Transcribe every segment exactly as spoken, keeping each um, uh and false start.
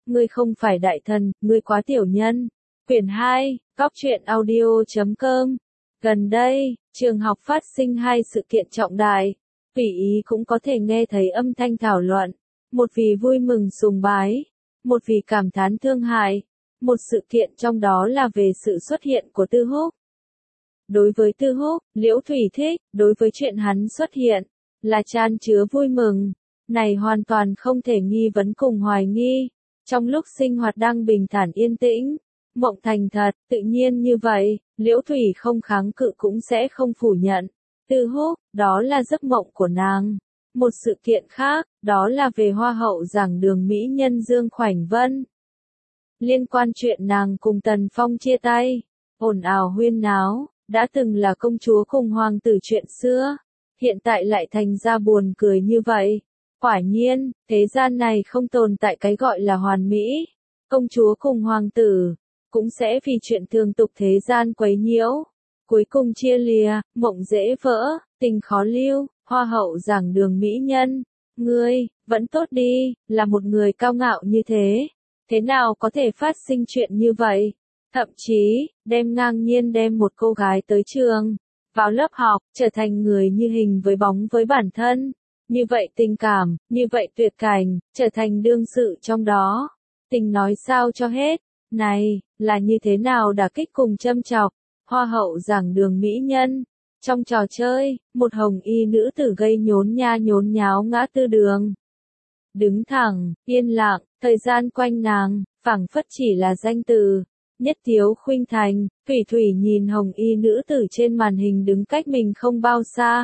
ngươi không phải đại thần, ngươi quá tiểu nhân. Quyển hai, Góc truyện audio chấm com. Gần đây, trường học phát sinh hai sự kiện trọng đại. Tùy ý cũng có thể nghe thấy âm thanh thảo luận. Một vì vui mừng sùng bái, một vì cảm thán thương hại. Một sự kiện trong đó là về sự xuất hiện của Tư Húc. Đối với Tư Húc, Liễu Thủy thích, đối với chuyện hắn xuất hiện, là chan chứa vui mừng. Này hoàn toàn không thể nghi vấn cùng hoài nghi. Trong lúc sinh hoạt đang bình thản yên tĩnh, mộng thành thật, tự nhiên như vậy, Liễu Thủy không kháng cự cũng sẽ không phủ nhận. Tư Húc, đó là giấc mộng của nàng. Một sự kiện khác, đó là về Hoa hậu giảng đường mỹ nhân Dương Khoảnh Vân. Liên quan chuyện nàng cùng Tần Phong chia tay, ồn ào huyên náo, đã từng là công chúa cùng hoàng tử chuyện xưa, hiện tại lại thành ra buồn cười như vậy. Quả nhiên, thế gian này không tồn tại cái gọi là hoàn mỹ. Công chúa cùng hoàng tử, cũng sẽ vì chuyện thường tục thế gian quấy nhiễu. Cuối cùng chia lìa, mộng dễ vỡ, tình khó lưu, Hoa hậu giảng đường mỹ nhân. Ngươi, vẫn tốt đi, là một người cao ngạo như thế. Thế nào có thể phát sinh chuyện như vậy? Thậm chí, đem ngang nhiên đem một cô gái tới trường, vào lớp học, trở thành người như hình với bóng với bản thân. Như vậy tình cảm, như vậy tuyệt cảnh, trở thành đương sự trong đó. Tình nói sao cho hết. Này, là như thế nào đả kích cùng châm chọc. Hoa hậu giảng đường mỹ nhân. Trong trò chơi, một hồng y nữ tử gây nhốn nha nhốn nháo ngã tư đường. Đứng thẳng, yên lặng, thời gian quanh nàng, phảng phất chỉ là danh từ. Nhất Tiếu khuynh thành, Thủy Thủy nhìn hồng y nữ tử trên màn hình đứng cách mình không bao xa.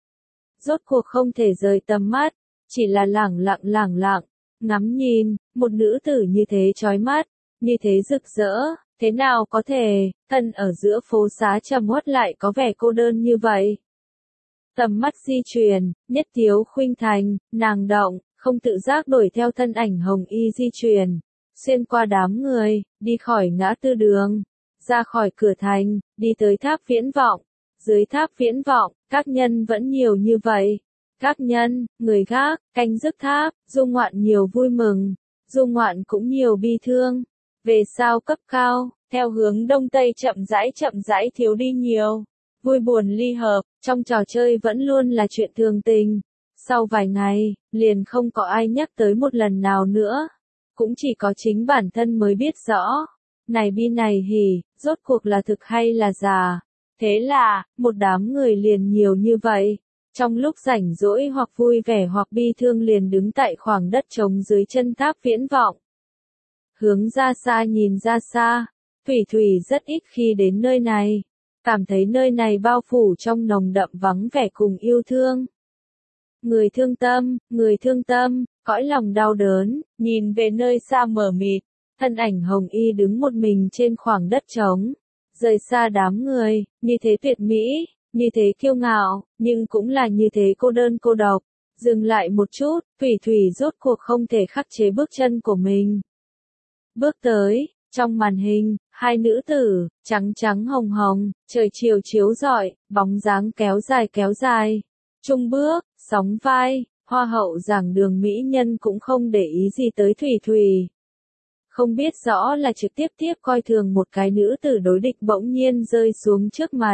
Rốt cuộc không thể rời tầm mắt, chỉ là lẳng lặng lẳng lặng, ngắm nhìn, một nữ tử như thế chói mắt, như thế rực rỡ, thế nào có thể, thân ở giữa phố xá trầm uất lại có vẻ cô đơn như vậy. Tầm mắt di chuyển, Nhất Tiếu khuynh thành, nàng động, không tự giác đuổi theo thân ảnh hồng y di chuyển, xuyên qua đám người, đi khỏi ngã tư đường, ra khỏi cửa thành, đi tới tháp viễn vọng. Dưới tháp viễn vọng, các nhân vẫn nhiều như vậy. Các nhân, người gác, canh gác tháp, dung ngoạn nhiều vui mừng, dung ngoạn cũng nhiều bi thương. Về sao cấp cao, theo hướng đông tây chậm rãi chậm rãi thiếu đi nhiều. Vui buồn ly hợp, trong trò chơi vẫn luôn là chuyện thường tình. Sau vài ngày, liền không có ai nhắc tới một lần nào nữa. Cũng chỉ có chính bản thân mới biết rõ. Này bi này hỉ, rốt cuộc là thực hay là giả. Thế là, một đám người liền nhiều như vậy. Trong lúc rảnh rỗi hoặc vui vẻ hoặc bi thương liền đứng tại khoảng đất trống dưới chân tháp viễn vọng. Hướng ra xa nhìn ra xa, Thủy Thủy rất ít khi đến nơi này. Cảm thấy nơi này bao phủ trong nồng đậm vắng vẻ cùng yêu thương. Người thương tâm, người thương tâm, cõi lòng đau đớn, nhìn về nơi xa mờ mịt, thân ảnh hồng y đứng một mình trên khoảng đất trống. Rời xa đám người, như thế tuyệt mỹ, như thế kiêu ngạo, nhưng cũng là như thế cô đơn cô độc. Dừng lại một chút, Thủy Thủy rốt cuộc không thể khắc chế bước chân của mình. Bước tới, trong màn hình, hai nữ tử, trắng trắng hồng hồng, trời chiều chiếu rọi, bóng dáng kéo dài kéo dài. Chung bước, sóng vai, Hoa hậu giảng đường mỹ nhân cũng không để ý gì tới Thủy Thủy. Không biết rõ là trực tiếp tiếp coi thường một cái nữ tử đối địch bỗng nhiên rơi xuống trước mặt.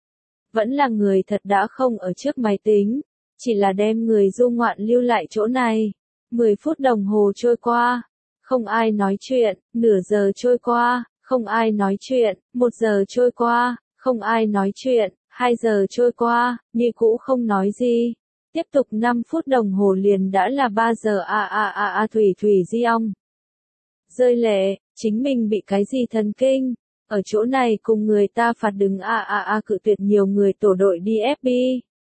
Vẫn là người thật đã không ở trước máy tính, chỉ là đem người du ngoạn lưu lại chỗ này. Mười phút đồng hồ trôi qua, không ai nói chuyện, nửa giờ trôi qua, không ai nói chuyện, một giờ trôi qua, không ai nói chuyện, hai giờ trôi qua, như cũ không nói gì. Tiếp tục năm phút đồng hồ liền đã là ba giờ a a a a Thủy Thủy di ong. Rơi lệ, chính mình bị cái gì thần kinh, ở chỗ này cùng người ta phạt đứng a a a cự tuyệt nhiều người tổ đội đi ép bê.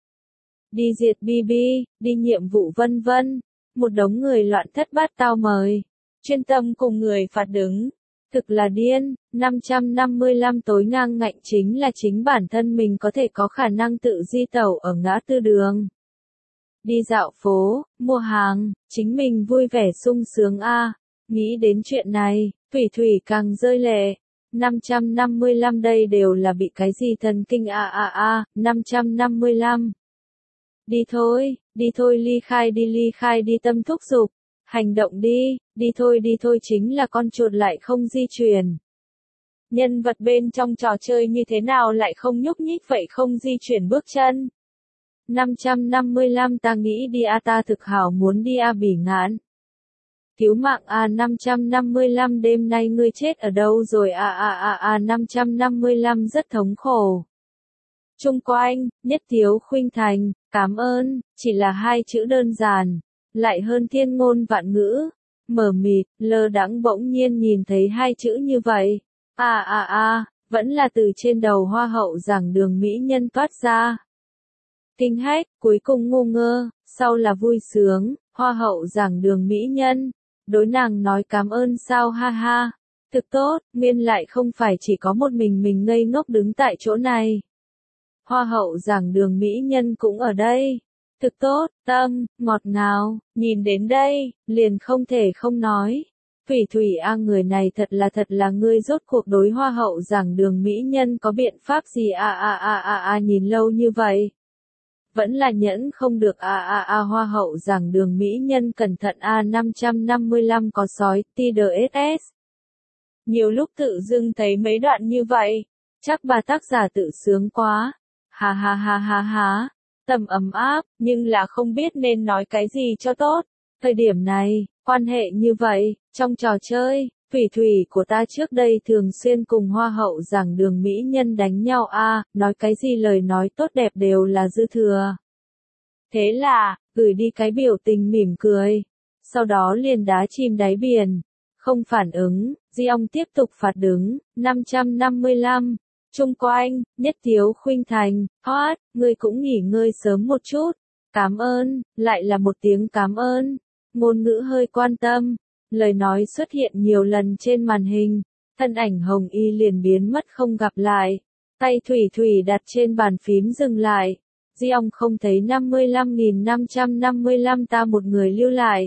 Đi diệt bê bê, đi nhiệm vụ vân vân, một đống người loạn thất bát tao mời, chuyên tâm cùng người phạt đứng, thực là điên. Năm trăm năm mươi lăm tối ngang ngạnh chính là chính bản thân mình có thể có khả năng tự di tẩu ở ngã tư đường. Đi dạo phố, mua hàng, chính mình vui vẻ sung sướng a. Nghĩ đến chuyện này, Thủy Thủy càng rơi lệ. năm trăm năm mươi lăm đây đều là bị cái gì thần kinh a a a, năm trăm năm mươi lăm. Đi thôi, đi thôi ly khai đi ly khai đi tâm thúc dục. Hành động đi, đi thôi đi thôi chính là con chuột lại không di chuyển. Nhân vật bên trong trò chơi như thế nào lại không nhúc nhích vậy không di chuyển bước chân. năm trăm năm mươi lăm ta nghĩ đi a ta thực hảo muốn đi a bỉ ngạn. Cứu mạng a năm trăm năm mươi lăm đêm nay ngươi chết ở đâu rồi a a a a năm trăm năm mươi lăm rất thống khổ. Chung quanh, Nhất Tiếu Khuynh Thành, cảm ơn, chỉ là hai chữ đơn giản, lại hơn thiên ngôn vạn ngữ. Mờ mịt, lơ đãng bỗng nhiên nhìn thấy hai chữ như vậy. A a a, vẫn là từ trên đầu hoa hậu giảng đường mỹ nhân toát ra. Kinh hách, cuối cùng ngu ngơ, sau là vui sướng, hoa hậu giảng đường mỹ nhân. Đối nàng nói cảm ơn sao ha ha. Thực tốt, nguyên lại không phải chỉ có một mình mình ngây ngốc đứng tại chỗ này. Hoa hậu giảng đường mỹ nhân cũng ở đây. Thực tốt, tâm, ngọt ngào, nhìn đến đây, liền không thể không nói. Thủy Thủy a người này thật là thật là ngươi rốt cuộc đối hoa hậu giảng đường mỹ nhân có biện pháp gì a a a a a nhìn lâu như vậy. Vẫn là nhẫn không được a a a hoa hậu giảng đường mỹ nhân cẩn thận a năm trăm năm mươi lăm có sói, tê đê ét ét. Nhiều lúc tự dưng thấy mấy đoạn như vậy, chắc bà tác giả tự sướng quá. Ha ha ha ha ha, tầm ấm áp, nhưng là không biết nên nói cái gì cho tốt. Thời điểm này, quan hệ như vậy, trong trò chơi, Thủy Thủy của ta trước đây thường xuyên cùng hoa hậu giảng đường mỹ nhân đánh nhau a, nói cái gì lời nói tốt đẹp đều là dư thừa. Thế là, gửi đi cái biểu tình mỉm cười, sau đó liền đá chìm đáy biển, không phản ứng, Di Ông tiếp tục phạt đứng, năm trăm năm mươi lăm. Chung quanh, Nhất Tiếu Khuynh Thành, hot, ngươi cũng nghỉ ngơi sớm một chút. Cảm ơn, lại là một tiếng cảm ơn. Ngôn ngữ hơi quan tâm, lời nói xuất hiện nhiều lần trên màn hình. Thân ảnh Hồng Y liền biến mất không gặp lại. Tay Thủy Thủy đặt trên bàn phím dừng lại. Di Ông không thấy năm mươi lăm nghìn năm trăm năm mươi lăm ta một người lưu lại.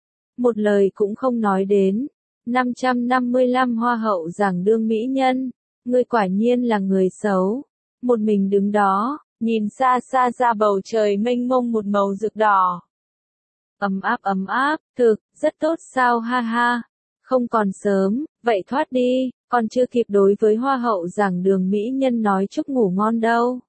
Một lời cũng không nói đến. năm trăm năm mươi lăm hoa hậu giảng đường mỹ nhân. Ngươi quả nhiên là người xấu. Một mình đứng đó, nhìn xa xa ra bầu trời mênh mông một màu rực đỏ. Ấm áp ấm áp, thực, rất tốt sao ha ha. Không còn sớm, vậy thoát đi, còn chưa kịp đối với hoa hậu giảng đường mỹ nhân nói chúc ngủ ngon đâu.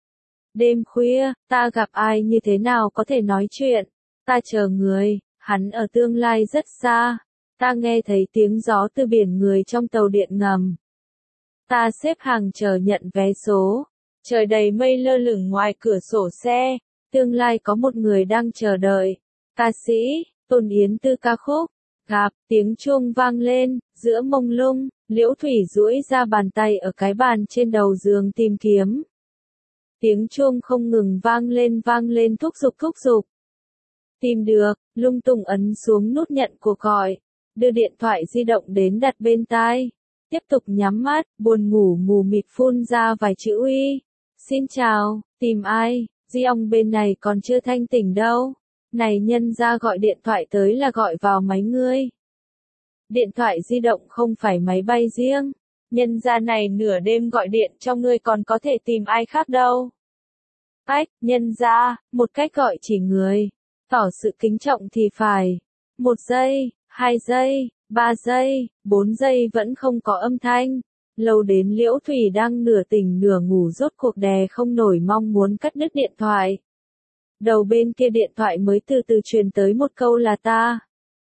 Đêm khuya, ta gặp ai như thế nào có thể nói chuyện. Ta chờ người, hắn ở tương lai rất xa. Ta nghe thấy tiếng gió từ biển người trong tàu điện ngầm. Ta xếp hàng chờ nhận vé số. Trời đầy mây lơ lửng ngoài cửa sổ xe. Tương lai có một người đang chờ đợi. Ca sĩ, Tôn Yến Tư ca khúc. Gặp, tiếng chuông vang lên, giữa mông lung, Liễu Thủy duỗi ra bàn tay ở cái bàn trên đầu giường tìm kiếm. Tiếng chuông không ngừng vang lên vang lên thúc giục thúc giục. Tìm được, lung tung ấn xuống nút nhận cuộc gọi. Đưa điện thoại di động đến đặt bên tai. Tiếp tục nhắm mắt, buồn ngủ mù mịt phun ra vài chữ uy. Xin chào, tìm ai, Di Ông bên này còn chưa thanh tỉnh đâu. Này nhân ra gọi điện thoại tới là gọi vào máy ngươi. Điện thoại di động không phải máy bay riêng. Nhân ra này nửa đêm gọi điện cho ngươi còn có thể tìm ai khác đâu. Ách, nhân ra, một cách gọi chỉ người. Tỏ sự kính trọng thì phải. Một giây, hai giây. Ba giây, bốn giây vẫn không có âm thanh. Lâu đến Liễu Thủy đang nửa tỉnh nửa ngủ rốt cuộc đè không nổi mong muốn cắt đứt điện thoại. Đầu bên kia điện thoại mới từ từ truyền tới một câu là ta.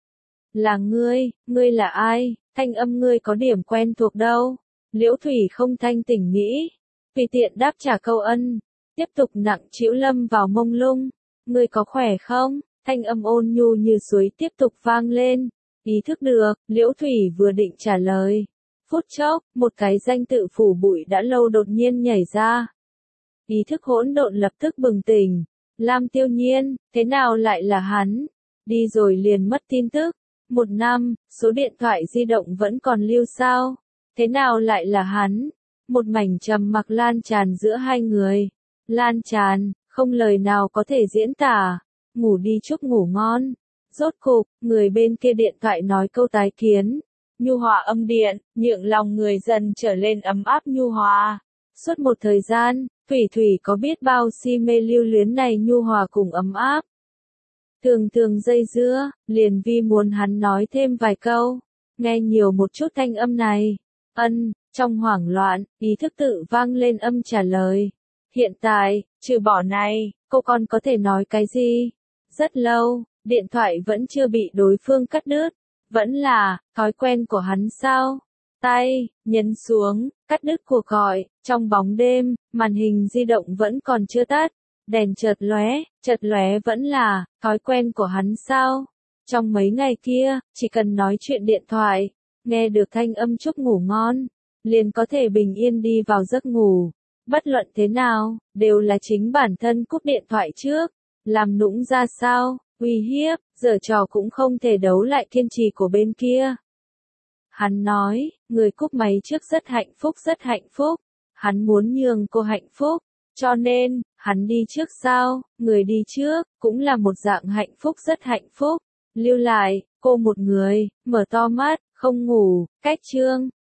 Là ngươi, ngươi là ai, thanh âm ngươi có điểm quen thuộc đâu. Liễu Thủy không thanh tỉnh nghĩ. Tùy tiện đáp trả câu ân. Tiếp tục nặng trĩu lâm vào mông lung. Ngươi có khỏe không? Thanh âm ôn nhu như suối tiếp tục vang lên. Ý thức được, Liễu Thủy vừa định trả lời. Phút chốc, một cái danh tự phủ bụi đã lâu đột nhiên nhảy ra. Ý thức hỗn độn lập tức bừng tỉnh. Lam Tiêu Nhiên, thế nào lại là hắn? Đi rồi liền mất tin tức. Một năm, số điện thoại di động vẫn còn lưu sao? Thế nào lại là hắn? Một mảnh trầm mặc lan tràn giữa hai người. Lan tràn, không lời nào có thể diễn tả. Ngủ đi chúc ngủ ngon. Rốt cục, người bên kia điện thoại nói câu tái kiến. Nhu hòa âm điện, nhượng lòng người dần trở lên ấm áp nhu hòa. Suốt một thời gian, Thủy Thủy có biết bao si mê lưu luyến này nhu hòa cùng ấm áp. Thường thường dây dưa, liền vì muốn hắn nói thêm vài câu. Nghe nhiều một chút thanh âm này. Ân, trong hoảng loạn, ý thức tự vang lên âm trả lời. Hiện tại, trừ bỏ này, cô còn có thể nói cái gì? Rất lâu, điện thoại vẫn chưa bị đối phương cắt đứt. Vẫn là, thói quen của hắn sao? Tay, nhấn xuống, cắt đứt cuộc gọi, trong bóng đêm, màn hình di động vẫn còn chưa tắt. Đèn chợt lóe, chợt lóe vẫn là, thói quen của hắn sao? Trong mấy ngày kia, chỉ cần nói chuyện điện thoại, nghe được thanh âm chúc ngủ ngon, liền có thể bình yên đi vào giấc ngủ. Bất luận thế nào, đều là chính bản thân cúp điện thoại trước. Làm nũng ra sao, uy hiếp, giở trò cũng không thể đấu lại kiên trì của bên kia. Hắn nói, người cúp máy trước rất hạnh phúc rất hạnh phúc. Hắn muốn nhường cô hạnh phúc. Cho nên, hắn đi trước sao, người đi trước, cũng là một dạng hạnh phúc rất hạnh phúc. Lưu lại, cô một người, mở to mắt, không ngủ, cách chương.